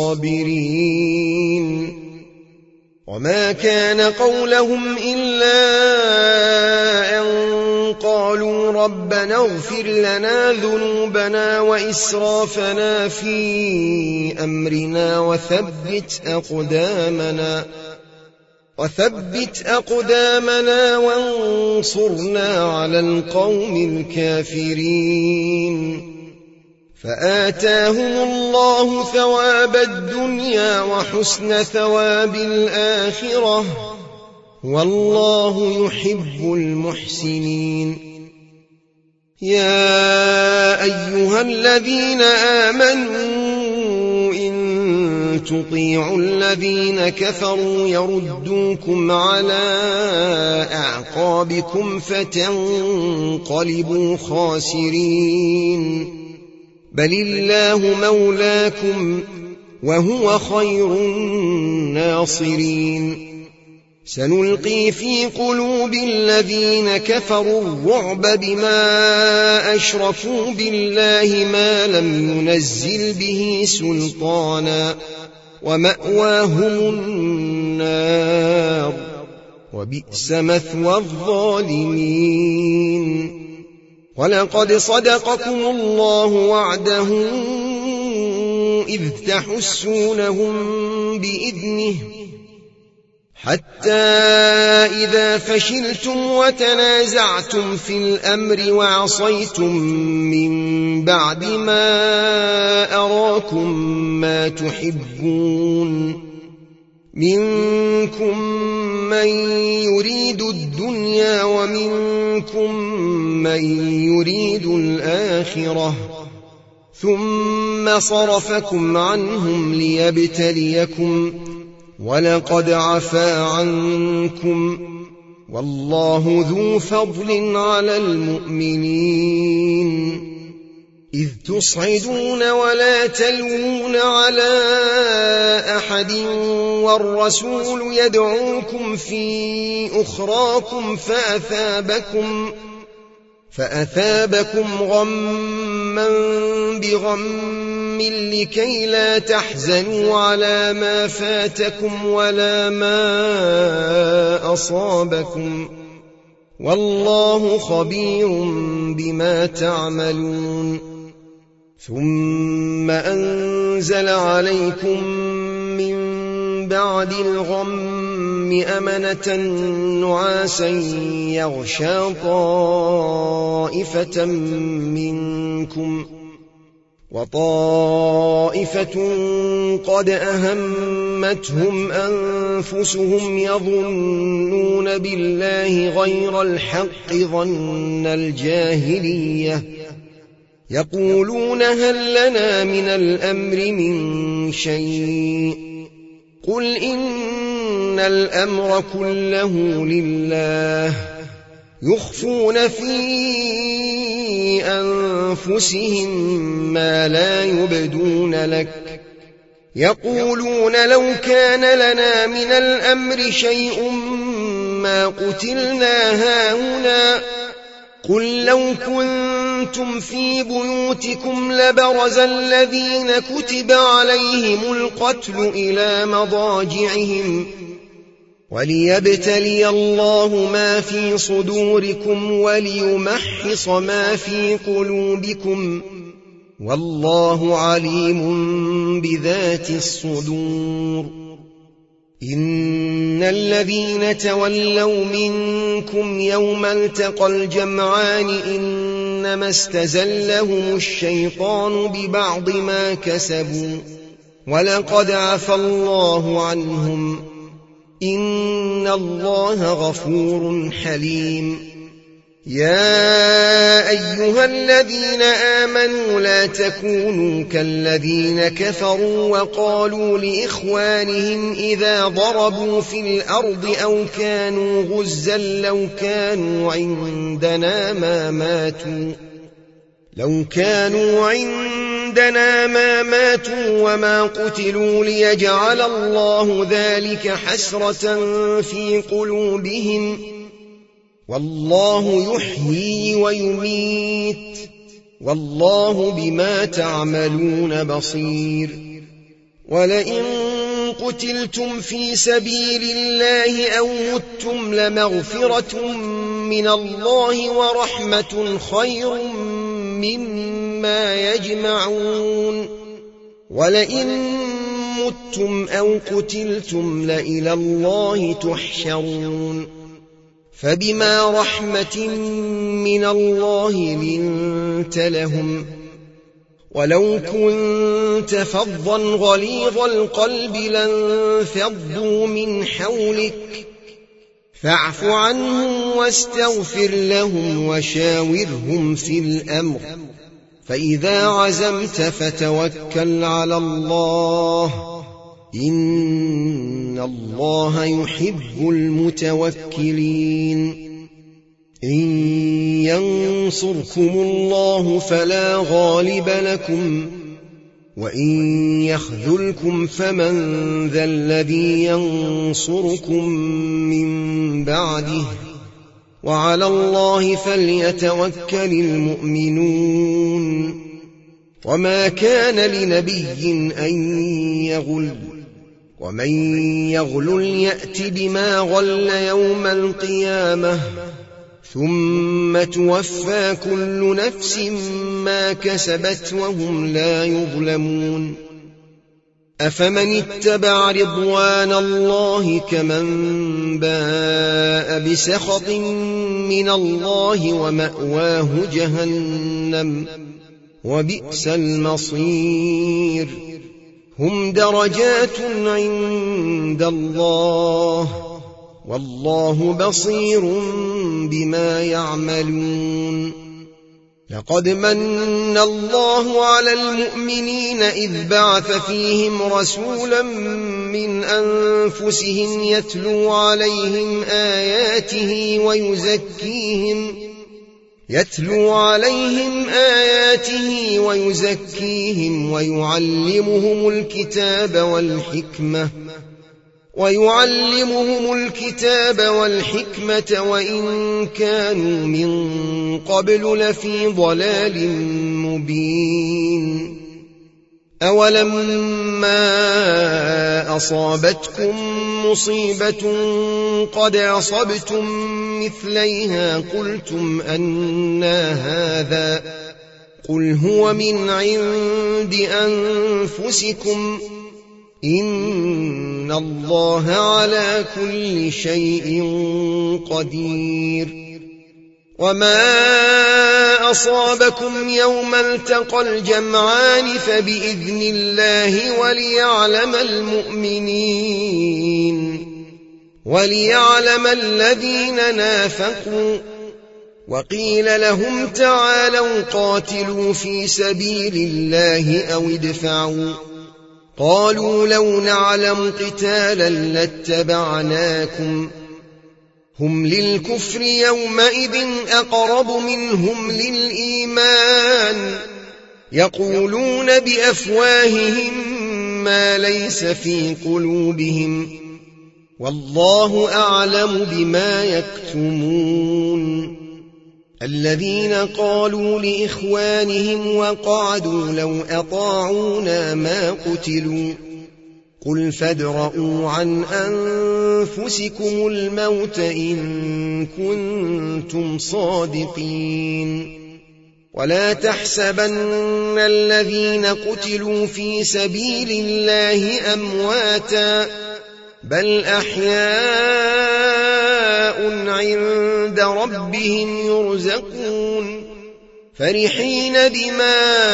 الصابرين وما كان قولهم إلا أن قالوا ربنا اغفر لنا ذنوبنا وإسرافنا في أمرنا وثبت أقدامنا وثبت أقدامنا وانصرنا على القوم الكافرين فآتاهم الله ثواب الدنيا وحسن ثواب الآخرة والله يحب المحسنين يا أيها الذين آمنوا إن تطيعوا الذين كفروا يردوكم على أعقابكم فتنقلبوا خاسرين بل الله مولاكم وهو خير الناصرين سنلقي في قلوب الذين كفروا الرعب بما أشركوا بالله ما لم ينزل به سلطانا ومأواهم النار وبئس مثوى الظالمين ولقد صدقكم الله وعده إذ تحسونهم بإذنه حتى إذا فشلتم وتنازعتم في الأمر وعصيتم من بعد ما أراكم ما تحبون منكم من يريد الدنيا ومنكم من يريد الآخرة ثم صرفكم عنهم ليبتليكم ولقد عفا عنكم والله ذو فضل على المؤمنين إذ تصعدون ولا تلوون على أحد والرسول يدعوكم في أخراكم فأثابكم فأثابكم غما بغم لكي لا تحزنوا على ما فاتكم ولا ما أصابكم والله خبير بما تعملون ثم أنزل عليكم من بعد الغم أمنة نعاسا يغشى طائفة منكم وطائفة قد أهمتهم أنفسهم يظنون بالله غير الحق ظن الجاهلية يقولون هل لنا من الأمر من شيء قل إن الأمر كله لله يخفون في أنفسهم ما لا يبدون لك يقولون لو كان لنا من الأمر شيء ما قتلنا هاهنا قل لو كنتم في بيوتكم لبرز الذين كتب عليهم القتل إلى مضاجعهم وليبتلي الله ما في صدوركم وليمحص ما في قلوبكم والله عليم بذات الصدور إن الذين تولوا منكم يوم التقى الجمعان إنما استزلهم الشيطان ببعض ما كسبوا ولقد عفى الله عنهم إن الله غفور حليم يا أيها الذين آمنوا لا تكونوا كالذين كفروا وقالوا لإخوانهم إذا ضربوا في الأرض أو كانوا غزا لو كانوا عندنا ما ماتوا لو كانوا عندنا ما ماتوا وما قتلوا ليجعل الله ذلك حسرة في قلوبهم والله يحيي ويميت والله بما تعملون بصير ولئن قتلتم في سبيل الله أو متم لمغفرة من الله ورحمة خير مما يجمعون ولئن متم أو قتلتم لإلى الله تحشرون فبما رحمة من الله لنت لهم ولو كنت فظا غليظ القلب لانفضوا من حولك فاعف عنهم واستغفر لهم وشاورهم في الأمر فإذا عزمت فتوكل على الله إن الله يحب المتوكلين إن ينصركم الله فلا غالب لكم وإن يخذلكم فمن ذا الذي ينصركم من بعده وعلى الله فليتوكل المؤمنون وما كان لنبي أن يغل ومن يغل يأت بما غل يوم القيامة ثم توفى كل نفس ما كسبت وهم لا يظلمون أفمن اتبع رضوان الله كمن باء بسخط من الله ومأواه جهنم وبئس المصير هم درجات عند الله والله بصير بما يعملون لقد من الله على المؤمنين إذ بعث فيهم رسولا من أنفسهم يتلو عليهم آياته ويزكيهم يتلو عليهم آياته ويزكيهم ويعلمهم الكتاب والحكمة ويعلمهم الكتاب والحكمة وإن كانوا من قبل لفي ضلال مبين أولما أصابتكم مصيبة قد أصبتم مثليها قلتم أنى هذا قل هو من عند أنفسكم إن الله على كل شيء قدير وما أصابكم يوم التقى الجمعان فبإذن الله وليعلم المؤمنين وليعلم الذين نافقوا وقيل لهم تعالوا قاتلوا في سبيل الله أو ادفعوا قالوا لو نعلم قتالا لاتبعناكم هم للكفر يومئذ أقرب منهم للإيمان يقولون بأفواههم ما ليس في قلوبهم والله أعلم بما يكتمون الذين قالوا لإخوانهم وقعدوا لو أطاعونا ما قتلوا قل فادرءوا عن أنفسكم الموت إن كنتم صادقين ولا تحسبن الذين قتلوا في سبيل الله أمواتا بل أحياء عند ربهم يرزقون فرحين بما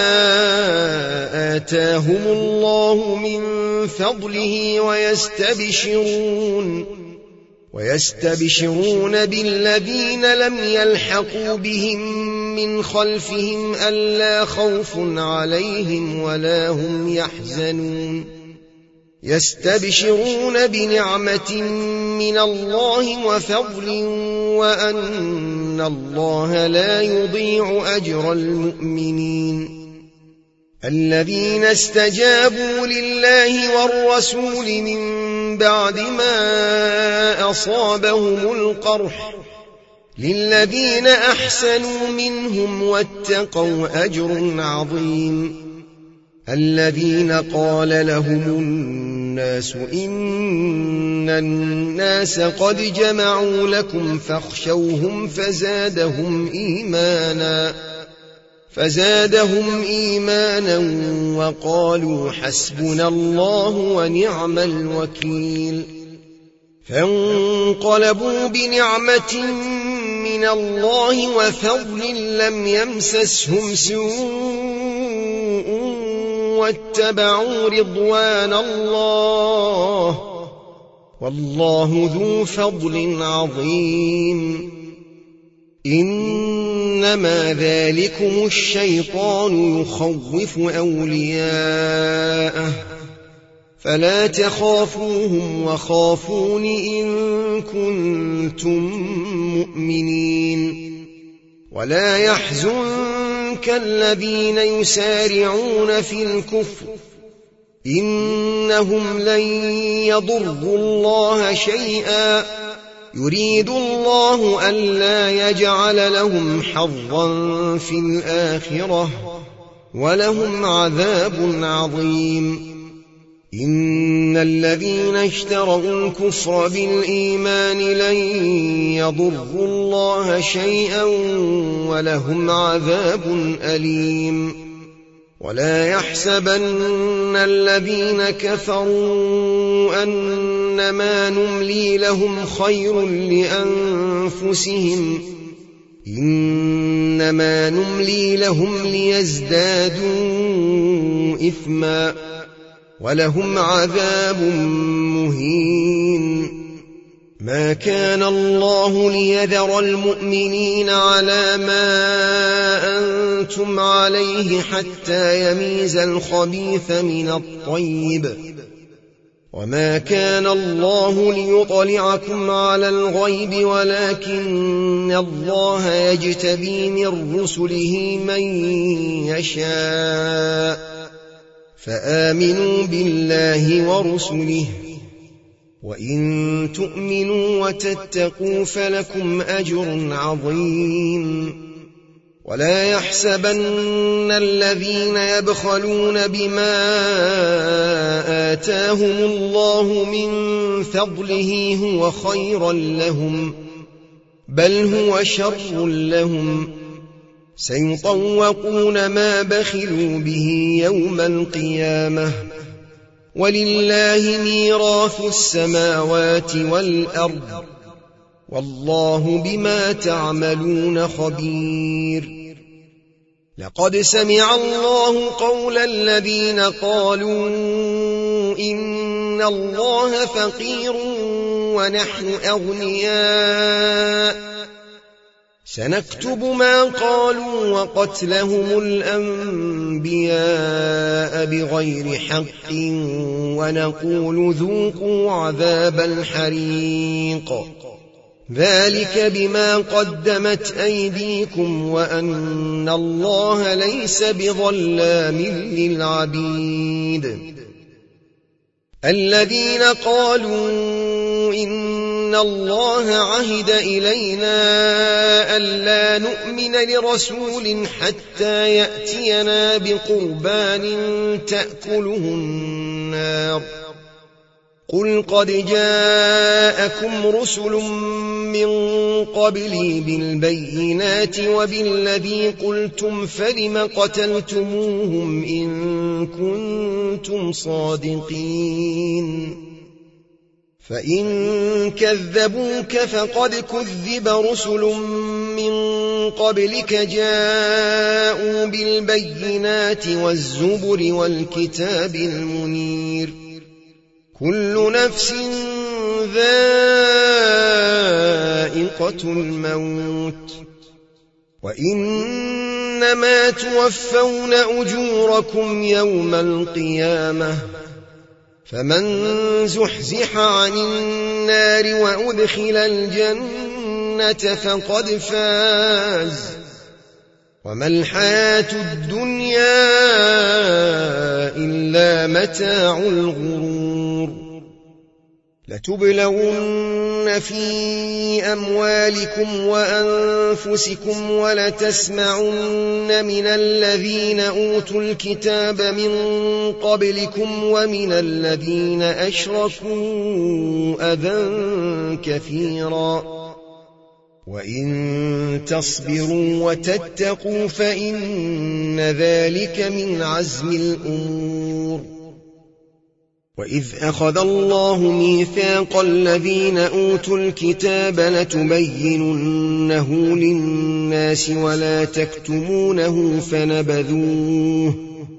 آتاهم الله من فضله ويستبشرون ويستبشرون بالذين لم يلحقوا بهم من خلفهم ألا خوف عليهم ولا هم يحزنون يستبشرون بنعمة من الله وفضل وأن الله لا يضيع أجر المؤمنين الذين استجابوا لله والرسول من بعد ما أصابهم القرح للذين أحسنوا منهم واتقوا أجر عظيم الذين قال لهم الناس إن الناس قد جمعوا لكم فاخشوهم فزادهم إيمانا فزادهم إيمانا وقالوا حسبنا الله ونعم الوكيل فانقلبوا بنعمة من الله وفضل لم يمسسهم سوء واتبعوا رضوان الله والله ذو فضل عظيم إنما ذلكم الشيطان يخوف أولياءه فلا تخافوهم وخافون إن كنتم مؤمنين ولا يحزنك الذين يسارعون في الكفر إنهم لن يضروا الله شيئا يريد الله ألا يجعل لهم حظا في الآخرة ولهم عذاب عظيم إن الذين اشتروا الكفر بالإيمان لن يضروا الله شيئا ولهم عذاب أليم. ولا يحسبن الذين كفروا أنما نملي لهم خير لأنفسهم إنما نملي لهم ليزدادوا إثما ولهم عذاب مهين. ما كان الله ليذر المؤمنين على ما أنتم عليه حتى يميز الخبيث من الطيب، وما كان الله ليطلعكم على الغيب ولكن الله يجتبي من رسله من يشاء، فآمنوا بالله ورسله، وإن تؤمنوا وتتقوا فلكم أجر عظيم. ولا يحسبن الذين يبخلون بما آتاهم الله من فضله هو خيرا لهم، بل هو شر لهم، سيطوقون ما بخلوا به يوم القيامة، ولله ميراث السماوات والأرض، والله بما تعملون خبير. لقد سمع الله قول الذين قالوا إن الله فقير ونحن أغنياء، سنكتب ما قالوا وقتلهم الأنبياء بغير حق ونقول ذوقوا عذاب الحريق، ذلك بما قدمت أيديكم وأن الله ليس بظلام للعبيد. الذين قالوا إن الله عهد إلينا ألا نؤمن لرسول حتى يأتينا بقربان تأكله النار، قل قد جاءكم رسل من قبلي بالبينات وبالذي قلتم فلم قتلتموهم إن كنتم صادقين. فإن كذبوك فقد كذب رسل من قبلك جاءوا بالبينات والزبر والكتاب المنير، كل نفس ذائقة الموت، وإنما توفون أجوركم يوم القيامة، فمن زحزح عن النار وأدخل الجنة فقد فاز، وما الحياة الدنيا إلا متاع الغرور. لتبلون في أموالكم وأنفسكم ولتسمعن من الذين أوتوا الكتاب من قبلكم ومن الذين أشركوا أذى كثيرا، وإن تصبروا وتتقوا فإن ذلك من عزم الأمور. وإذ أخذ الله ميثاق الذين أوتوا الكتاب لتبيننه للناس ولا تكتمونه فنبذوه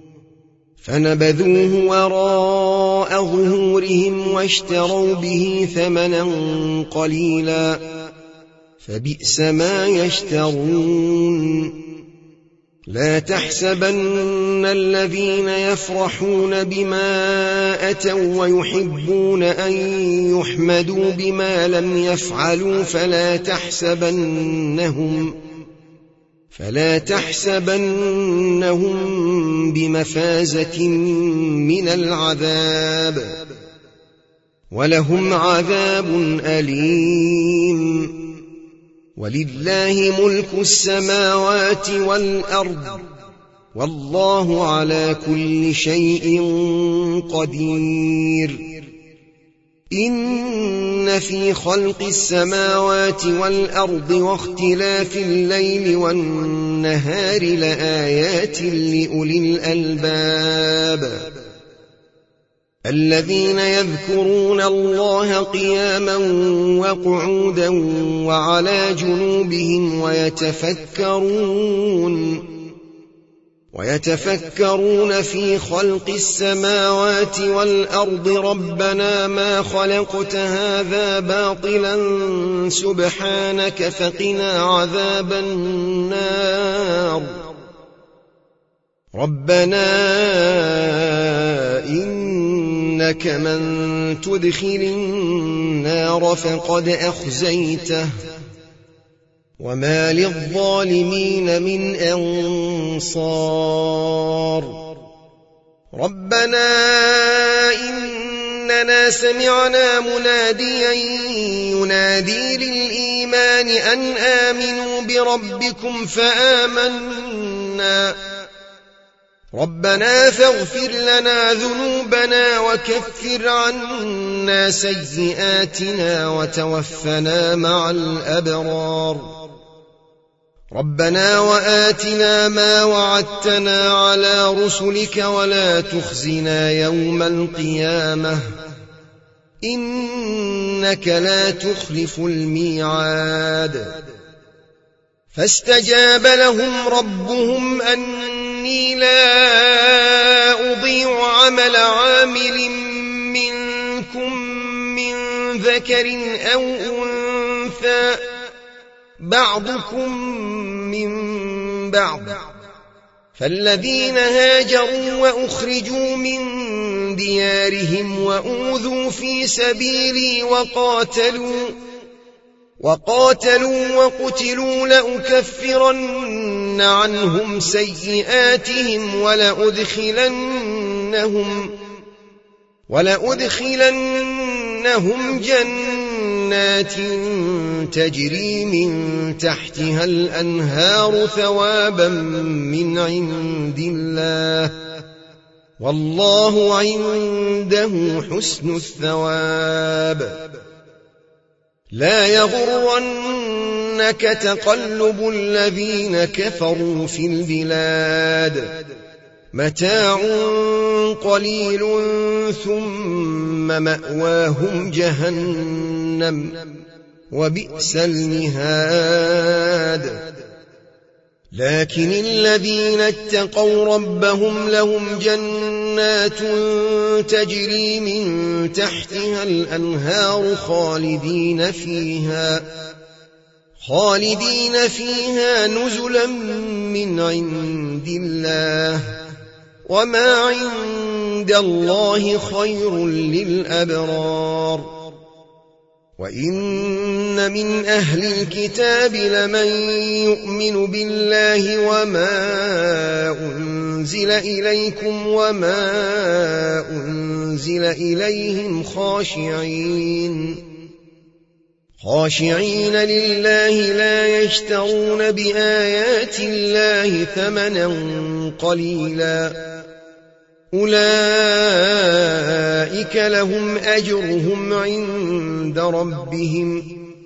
فنبذوه وراء ظهورهم واشتروا به ثمنا قليلا فبئس ما يشترون. لا تحسبن الذين يفرحون بما أتوا ويحبون أن يحمدوا بما لم يفعلوا فلا تحسبنهم فلا تحسبنهم بمفازة من العذاب، ولهم عذاب أليم. ولله ملك السماوات والأرض والله على كل شيء قدير إن في خلق السماوات والأرض واختلاف الليل والنهار لآيات لأولي الألباب الذين يذكرون الله قياما وقعودا وعلى جنوبهم ويتفكرون ويتفكرون في خلق السماوات والأرض ربنا ما خلقت هذا باطلا سبحانك فقنا عذاب النار ربنا إنك من تدخل النار فقد أخزيته وما للظالمين من أنصار ربنا إننا سمعنا مناديا ينادي للإيمان أن آمنوا بربكم فآمنا ربنا فاغفر لنا ذنوبنا وكفر عنا سيئاتنا وتوفنا مع الأبرار ربنا وآتنا ما وعدتنا على رسلك ولا تخزنا يوم القيامة إنك لا تخلف الميعاد فاستجاب لهم ربهم أني لا أضيع عمل عامل منكم من ذكر أو أنثى بعضكم من بعض فالذين هاجروا وأخرجوا من ديارهم وأوذوا في سبيلي وقاتلوا وقاتلوا وقتلوا لأكفرن عنهم سيئاتهم ولأدخلنهم ولأدخلنهم جنات تجري من تحتها الأنهار ثوابا من عند الله والله عنده حسن الثواب لا يغرنك تقلب الذين كفروا في البلاد متاع قليل ثم مأواهم جهنم وبئس المهاد لكن الذين اتقوا ربهم لهم جنات تجري من تحتها الأنهار خالدين فيها خالدين فيها نزلا من عند الله وما عند الله خير للأبرار وإن من أهل الكتاب لمن يؤمن بالله وما أنزل إليكم وما أنزل إليهم خاشعين خاشعين لله لا يشترون بآيات الله ثمنا قليلا أولئك لهم أجرهم عند ربهم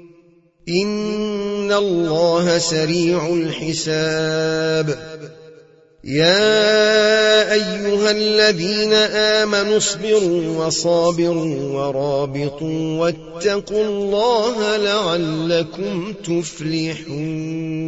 إن الله سريع الحساب يا أيها الذين آمنوا اصبروا وصابروا ورابطوا واتقوا الله لعلكم تفلحون